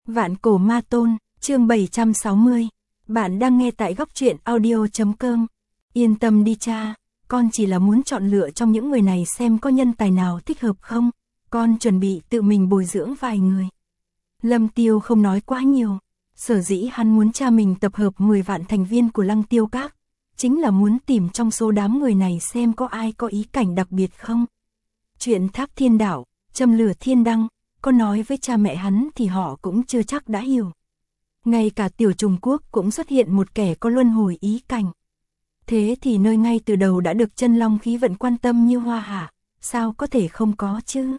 Vạn Cổ Ma Tôn, chương 760. Bạn đang nghe tại góc truyện audio.com. Yên tâm đi cha, con chỉ là muốn chọn lựa trong những người này xem có nhân tài nào thích hợp không. Con chuẩn bị tự mình bồi dưỡng vài người. Lâm Tiêu không nói quá nhiều. Sở dĩ hắn muốn cha mình tập hợp 10 vạn thành viên của Lăng Tiêu Các, chính là muốn tìm trong số đám người này xem có ai có ý cảnh đặc biệt không. Chuyện Tháp Thiên Đạo, châm lửa thiên đăng, có nói với cha mẹ hắn thì họ cũng chưa chắc đã hiểu. Ngay cả Tiểu Trùng Quốc cũng xuất hiện một kẻ có luân hồi ý cảnh. Thế thì nơi ngay từ đầu đã được chân long khí vận quan tâm như Hoa Hạ, sao có thể không có chứ?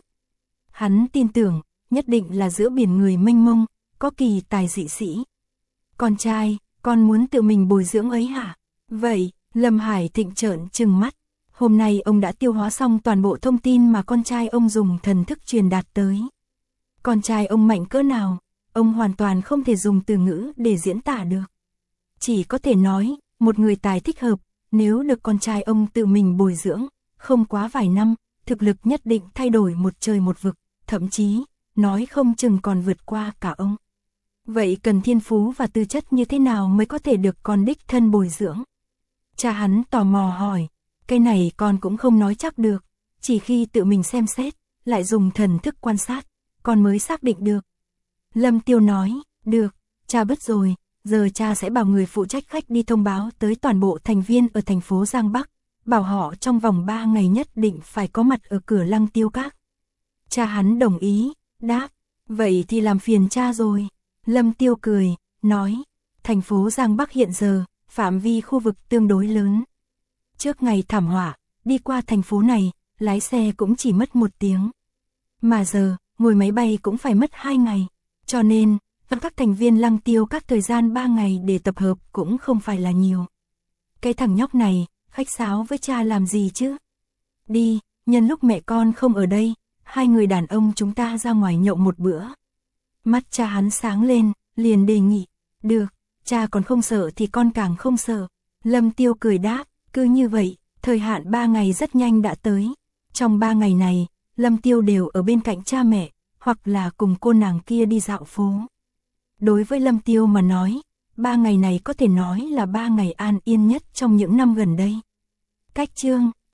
Hắn tin tưởng, nhất định là giữa biển người mênh mông, có kỳ tài dị sĩ. Con trai, con muốn tự mình bồi dưỡng ấy hả? Vậy, Lâm Hải Thịnh trợn trừng mắt. Hôm nay ông đã tiêu hóa xong toàn bộ thông tin mà con trai ông dùng thần thức truyền đạt tới. Con trai ông mạnh cỡ nào, ông hoàn toàn không thể dùng từ ngữ để diễn tả được. Chỉ có thể nói, một người tài thích hợp, nếu được con trai ông tự mình bồi dưỡng, không quá vài năm, thực lực nhất định thay đổi một trời một vực, thậm chí, nói không chừng còn vượt qua cả ông. Vậy cần thiên phú và tư chất như thế nào mới có thể được con đích thân bồi dưỡng? Cha hắn tò mò hỏi, cái này con cũng không nói chắc được, chỉ khi tự mình xem xét, lại dùng thần thức quan sát, con mới xác định được. Lâm Tiêu nói, được, cha biết rồi, giờ cha sẽ bảo người phụ trách khách đi thông báo tới toàn bộ thành viên ở thành phố Giang Bắc, bảo họ trong vòng 3 ngày nhất định phải có mặt ở cửa Lăng Tiêu Các. Cha hắn đồng ý, đáp, vậy thì làm phiền cha rồi. Lâm Tiêu cười, nói, thành phố Giang Bắc hiện giờ, phạm vi khu vực tương đối lớn. Trước ngày thảm họa, đi qua thành phố này, lái xe cũng chỉ mất 1 tiếng. Mà giờ, ngồi máy bay cũng phải mất 2 ngày. Cho nên, các thành viên Lăng Tiêu Các thời gian 3 ngày để tập hợp cũng không phải là nhiều. Cái thằng nhóc này, khách sáo với cha làm gì chứ? Đi, nhân lúc mẹ con không ở đây, 2 người đàn ông chúng ta ra ngoài nhậu một bữa. Mắt cha hắn sáng lên, liền đề nghị. Được, cha còn không sợ thì con càng không sợ. Lâm Tiêu cười đáp, cứ như vậy, thời hạn 3 ngày rất nhanh đã tới. Trong 3 ngày này, Lâm Tiêu đều ở bên cạnh cha mẹ, hoặc là cùng cô nàng kia đi dạo phố. Đối với Lâm Tiêu mà nói, 3 ngày này có thể nói là 3 ngày an yên nhất trong những năm gần đây. Cách chương,